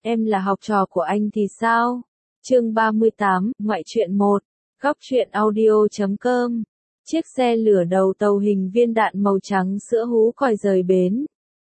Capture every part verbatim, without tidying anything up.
em là học trò của anh thì sao? Chương ba mươi tám, ngoại truyện một, góc truyện audio chấm com. Chiếc xe lửa đầu tàu hình viên đạn màu trắng sữa hú còi rời bến.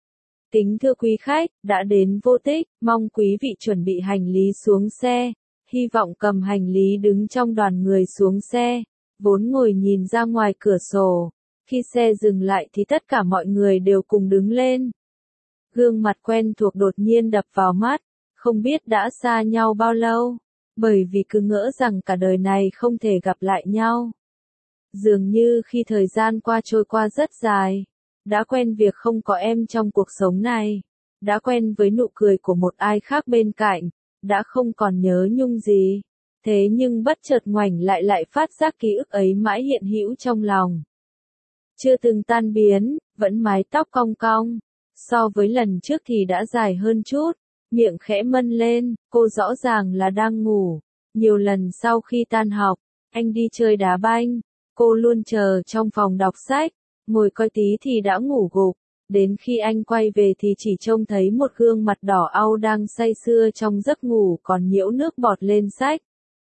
Kính thưa quý khách, đã đến Vô Tích, mong quý vị chuẩn bị hành lý xuống xe. Hy vọng cầm hành lý đứng trong đoàn người xuống xe, vốn ngồi nhìn ra ngoài cửa sổ. Khi xe dừng lại thì tất cả mọi người đều cùng đứng lên. Gương mặt quen thuộc đột nhiên đập vào mắt, không biết đã xa nhau bao lâu, bởi vì cứ ngỡ rằng cả đời này không thể gặp lại nhau. Dường như khi thời gian qua trôi qua rất dài, đã quen việc không có em trong cuộc sống này, đã quen với nụ cười của một ai khác bên cạnh, đã không còn nhớ nhung gì. Thế nhưng bất chợt ngoảnh lại lại phát giác ký ức ấy mãi hiện hữu trong lòng. Chưa từng tan biến, vẫn mái tóc cong cong. So với lần trước thì đã dài hơn chút, miệng khẽ mân lên, cô rõ ràng là đang ngủ. Nhiều lần sau khi tan học, anh đi chơi đá banh, cô luôn chờ trong phòng đọc sách, ngồi coi tí thì đã ngủ gục. Đến khi anh quay về thì chỉ trông thấy một gương mặt đỏ au đang say sưa trong giấc ngủ còn nhiễu nước bọt lên sách.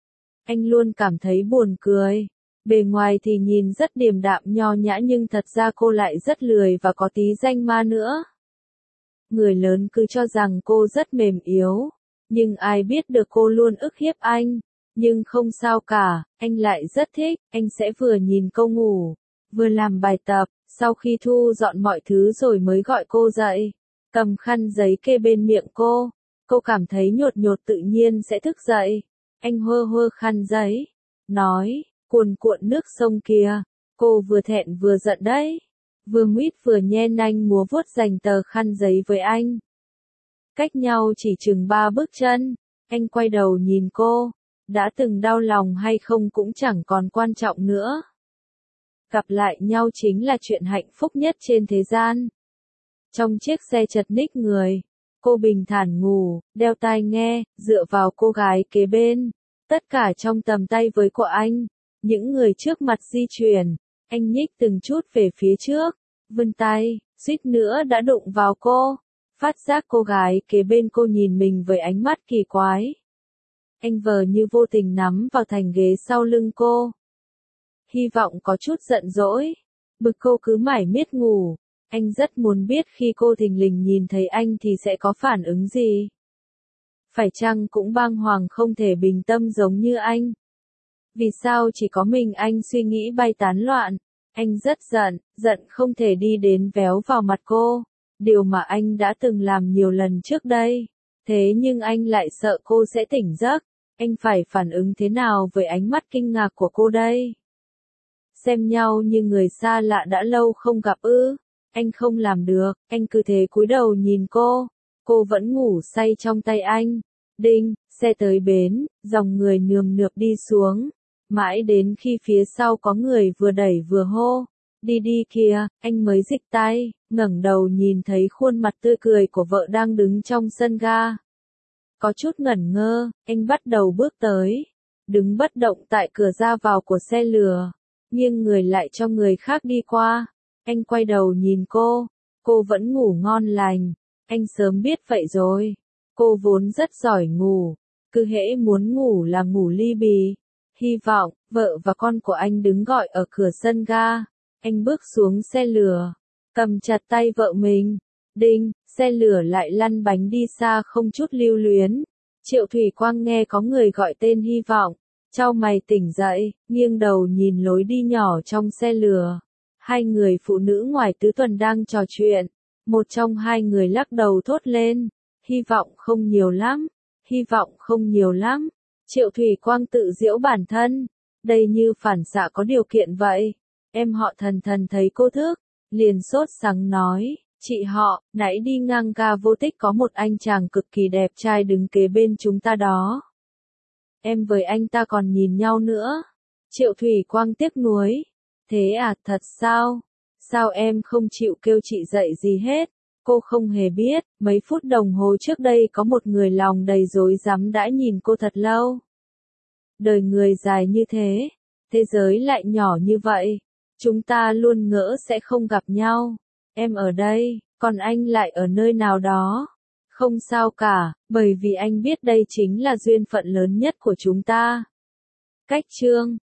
Anh luôn cảm thấy buồn cười. Bề ngoài thì nhìn rất điềm đạm nho nhã nhưng thật ra cô lại rất lười và có tí danh ma nữa. Người lớn cứ cho rằng cô rất mềm yếu, nhưng ai biết được cô luôn ức hiếp anh. Nhưng không sao cả, anh lại rất thích, anh sẽ vừa nhìn cô ngủ, vừa làm bài tập, sau khi thu dọn mọi thứ rồi mới gọi cô dậy, cầm khăn giấy kê bên miệng cô. Cô cảm thấy nhột nhột tự nhiên sẽ thức dậy. Anh hơ hơ khăn giấy, nói, cuồn cuộn nước sông kia. Cô vừa thẹn vừa giận đấy. Vừa nguýt vừa nhen nanh múa vuốt giành tờ khăn giấy với anh. Cách nhau chỉ chừng ba bước chân, anh quay đầu nhìn cô. Đã từng đau lòng hay không cũng chẳng còn quan trọng nữa. Gặp lại nhau chính là chuyện hạnh phúc nhất trên thế gian. Trong chiếc xe chật ních người, cô bình thản ngủ, đeo tai nghe, dựa vào cô gái kế bên. Tất cả trong tầm tay với của anh. Những người trước mặt di chuyển, anh nhích từng chút về phía trước, vươn tay, suýt nữa đã đụng vào cô. Phát giác cô gái kế bên cô nhìn mình với ánh mắt kỳ quái. Anh vờ như vô tình nắm vào thành ghế sau lưng cô. Hy vọng có chút giận dỗi, bực cô cứ mải miết ngủ. Anh rất muốn biết khi cô thình lình nhìn thấy anh thì sẽ có phản ứng gì. Phải chăng cũng bàng hoàng không thể bình tâm giống như anh? Vì sao chỉ có mình anh suy nghĩ bay tán loạn? Anh rất giận, giận không thể đi đến véo vào mặt cô. Điều mà anh đã từng làm nhiều lần trước đây. Thế nhưng anh lại sợ cô sẽ tỉnh giấc. Anh phải phản ứng thế nào với ánh mắt kinh ngạc của cô đây? Xem nhau như người xa lạ đã lâu không gặp ư? Anh không làm được, anh cứ thế cúi đầu nhìn cô. Cô vẫn ngủ say trong tay anh. Đinh, xe tới bến, dòng người nườm nượp đi xuống. Mãi đến khi phía sau có người vừa đẩy vừa hô. Đi đi kìa, anh mới dịch tay, ngẩng đầu nhìn thấy khuôn mặt tươi cười của vợ đang đứng trong sân ga. Có chút ngẩn ngơ, anh bắt đầu bước tới. Đứng bất động tại cửa ra vào của xe lửa. Nghiêng người lại cho người khác đi qua. Anh quay đầu nhìn cô. Cô vẫn ngủ ngon lành. Anh sớm biết vậy rồi. Cô vốn rất giỏi ngủ. Cứ hễ muốn ngủ là ngủ li bì. Hy vọng, vợ và con của anh đứng gọi ở cửa sân ga. Anh bước xuống xe lửa. Cầm chặt tay vợ mình. Đinh, xe lửa lại lăn bánh đi xa không chút lưu luyến. Triệu Thủy Quang nghe có người gọi tên Hy vọng. Chau mày tỉnh dậy, nghiêng đầu nhìn lối đi nhỏ trong xe lửa. Hai người phụ nữ ngoài tứ tuần đang trò chuyện. Một trong hai người lắc đầu thốt lên. Hy vọng không nhiều lắm. Hy vọng không nhiều lắm. Triệu Thủy Quang tự giễu bản thân. Đây như phản xạ có điều kiện vậy. Em họ Thần Thần thấy cô thức. Liền sốt sắng nói. Chị họ, nãy đi ngang ga Vô Tích có một anh chàng cực kỳ đẹp trai đứng kế bên chúng ta đó. Em với anh ta còn nhìn nhau nữa. Triệu Thủy Quang tiếc nuối. Thế à, thật sao? Sao em không chịu kêu chị dậy gì hết? Cô không hề biết, mấy phút đồng hồ trước đây có một người lòng đầy rối rắm đã nhìn cô thật lâu. Đời người dài như thế, thế giới lại nhỏ như vậy. Chúng ta luôn ngỡ sẽ không gặp nhau. Em ở đây, còn anh lại ở nơi nào đó. Không sao cả, bởi vì anh biết đây chính là duyên phận lớn nhất của chúng ta. Cách chương